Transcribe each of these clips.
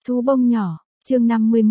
Thú bông nhỏ, chương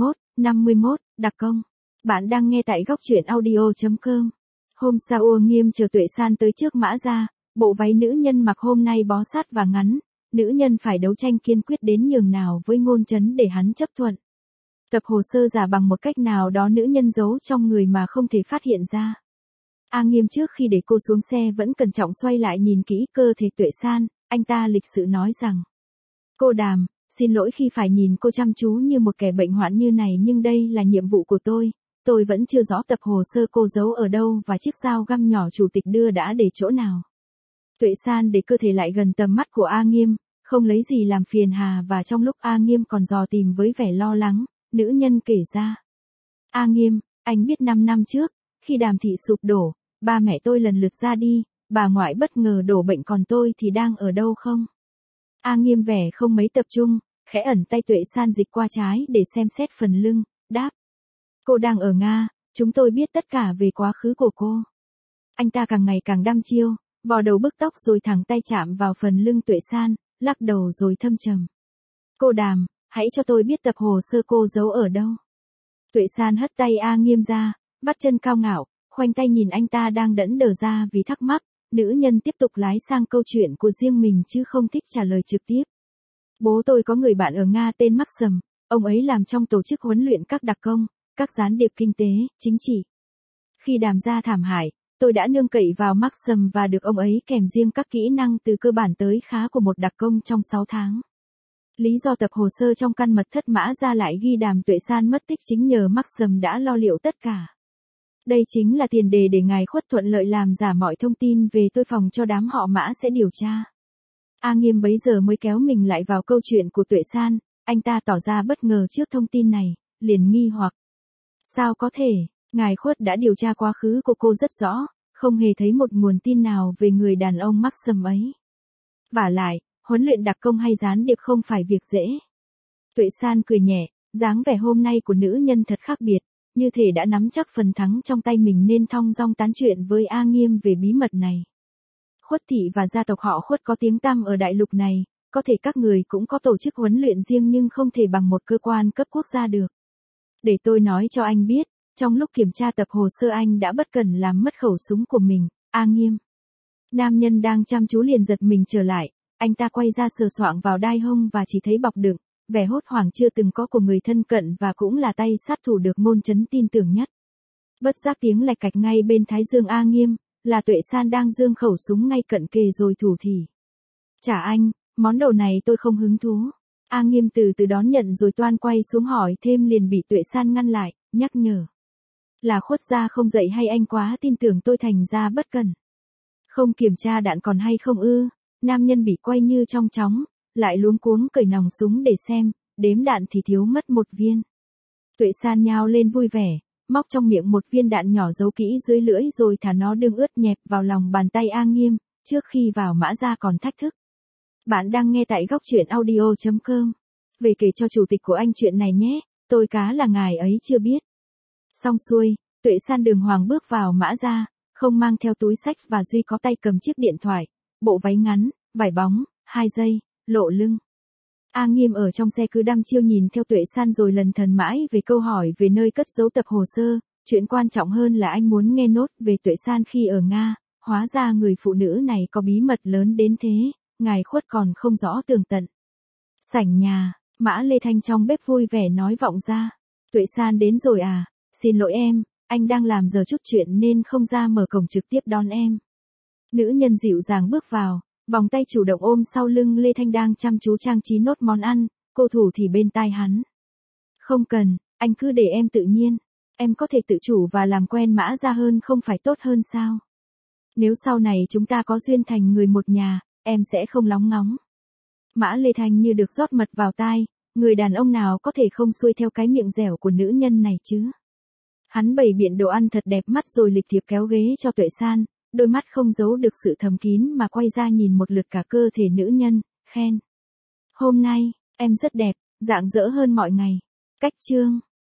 51, đặc công. Bạn đang nghe tại góc truyện audio.com. Hôm sau Nghiêm chờ Tuệ San tới trước Mã Gia, bộ váy nữ nhân mặc hôm nay bó sát và ngắn, nữ nhân phải đấu tranh kiên quyết đến nhường nào với Ngôn Chấn để hắn chấp thuận. Tập hồ sơ giả bằng một cách nào đó nữ nhân giấu trong người mà không thể phát hiện ra. Nghiêm trước khi để cô xuống xe vẫn cẩn trọng xoay lại nhìn kỹ cơ thể Tuệ San, anh ta lịch sự nói rằng: "Cô Đàm, xin lỗi khi phải nhìn cô chăm chú như một kẻ bệnh hoạn như này, nhưng đây là nhiệm vụ của tôi vẫn chưa rõ tập hồ sơ cô giấu ở đâu và chiếc dao găm nhỏ chủ tịch đưa đã để chỗ nào." Tuệ San để cơ thể lại gần tầm mắt của Nghiêm, không lấy gì làm phiền hà, và trong lúc Nghiêm còn dò tìm với vẻ lo lắng, nữ nhân kể ra: "Nghiêm, anh biết 5 năm trước, khi Đàm thị sụp đổ, ba mẹ tôi lần lượt ra đi, bà ngoại bất ngờ đổ bệnh, còn tôi thì đang ở đâu không?" Nghiêm vẻ không mấy tập trung, khẽ ẩn tay Tuệ San dịch qua trái để xem xét phần lưng, đáp: "Cô đang ở Nga, chúng tôi biết tất cả về quá khứ của cô." Anh ta càng ngày càng đăm chiêu, vò đầu bức tóc rồi thẳng tay chạm vào phần lưng Tuệ San, lắc đầu rồi thâm trầm: "Cô Đàm, hãy cho tôi biết tập hồ sơ cô giấu ở đâu." Tuệ San hất tay Nghiêm ra, vắt chân cao ngạo, khoanh tay nhìn anh ta đang đẫn đờ ra vì thắc mắc. Nữ nhân tiếp tục lái sang câu chuyện của riêng mình chứ không thích trả lời trực tiếp. "Bố tôi có người bạn ở Nga tên Maxim, ông ấy làm trong tổ chức huấn luyện các đặc công, các gián điệp kinh tế, chính trị. Khi Đàm gia thảm hại, tôi đã nương cậy vào Maxim và được ông ấy kèm riêng các kỹ năng từ cơ bản tới khá của một đặc công trong 6 tháng. Lý do tập hồ sơ trong căn mật thất Mã Gia lại ghi Đàm Tuệ San mất tích chính nhờ Maxim đã lo liệu tất cả. Đây chính là tiền đề để ngài Khuất thuận lợi làm giả mọi thông tin về tôi phòng cho đám họ Mã sẽ điều tra." Nghiêm bấy giờ mới kéo mình lại vào câu chuyện của Tuệ San, anh ta tỏ ra bất ngờ trước thông tin này, liền nghi hoặc: "Sao có thể, ngài Khuất đã điều tra quá khứ của cô rất rõ, không hề thấy một nguồn tin nào về người đàn ông Maxim ấy. Vả lại, huấn luyện đặc công hay gián điệp không phải việc dễ." Tuệ San cười nhẹ, dáng vẻ hôm nay của nữ nhân thật khác biệt, như thể đã nắm chắc phần thắng trong tay mình nên thong dong tán chuyện với Nghiêm về bí mật này. Khuất thị và gia tộc họ Khuất có tiếng tăm ở đại lục này, có thể các người cũng có tổ chức huấn luyện riêng nhưng không thể bằng một cơ quan cấp quốc gia được. Để tôi nói cho anh biết, trong lúc kiểm tra tập hồ sơ anh đã bất cẩn làm mất khẩu súng của mình, Nghiêm." Nam nhân đang chăm chú liền giật mình trở lại, anh ta quay ra sờ soạng vào đai hông và chỉ thấy bọc đựng, vẻ hốt hoảng chưa từng có của người thân cận và cũng là tay sát thủ được Ngôn Chấn tin tưởng nhất. Bất giác tiếng lạch cạch ngay bên thái dương Nghiêm, là Tuệ San đang giương khẩu súng ngay cận kề rồi thủ thỉ: "Trả anh, món đồ này tôi không hứng thú." Nghiêm từ từ đón nhận rồi toan quay xuống hỏi thêm liền bị Tuệ San ngăn lại, nhắc nhở: "Là Khuất gia không dạy hay anh quá tin tưởng tôi thành ra bất cẩn? Không kiểm tra đạn còn hay không ư?" Nam nhân bị quay như trong chóng, lại luống cuống cởi nòng súng để xem, đếm đạn thì thiếu mất một viên. Tuệ San nhao lên vui vẻ, móc trong miệng một viên đạn nhỏ giấu kỹ dưới lưỡi rồi thả nó đương ướt nhẹp vào lòng bàn tay Nghiêm, trước khi vào Mã Gia còn thách thức: "Bạn đang nghe tại góc truyện audio.com. Về kể cho chủ tịch của anh chuyện này nhé, tôi cá là ngài ấy chưa biết." Xong xuôi, Tuệ San đường hoàng bước vào Mã Gia, không mang theo túi xách và duy có tay cầm chiếc điện thoại, bộ váy ngắn, vải bóng, 2 giây, lộ lưng. Nghiêm ở trong xe cứ đăm chiêu nhìn theo Tuệ San rồi lần thần mãi về câu hỏi về nơi cất giấu tập hồ sơ, chuyện quan trọng hơn là anh muốn nghe nốt về Tuệ San khi ở Nga, hóa ra người phụ nữ này có bí mật lớn đến thế, ngài Khuất còn không rõ tường tận. Sảnh nhà, Mã Lê Thanh trong bếp vui vẻ nói vọng ra: "Tuệ San đến rồi à, xin lỗi em, anh đang làm giờ chút chuyện nên không ra mở cổng trực tiếp đón em." Nữ nhân dịu dàng bước vào, vòng tay chủ động ôm sau lưng Lê Thanh đang chăm chú trang trí nốt món ăn, cô thủ thì bên tai hắn: "Không cần, anh cứ để em tự nhiên, em có thể tự chủ và làm quen Mã Gia hơn không phải tốt hơn sao? Nếu sau này chúng ta có duyên thành người một nhà, em sẽ không lóng ngóng." Mã Lê Thanh như được rót mật vào tai, người đàn ông nào có thể không xuôi theo cái miệng dẻo của nữ nhân này chứ. Hắn bày biện đồ ăn thật đẹp mắt rồi lịch thiệp kéo ghế cho Tuệ San, đôi mắt không giấu được sự thầm kín mà quay ra nhìn một lượt cả cơ thể nữ nhân, khen: "Hôm nay, em rất đẹp, rạng rỡ hơn mọi ngày." Cách chương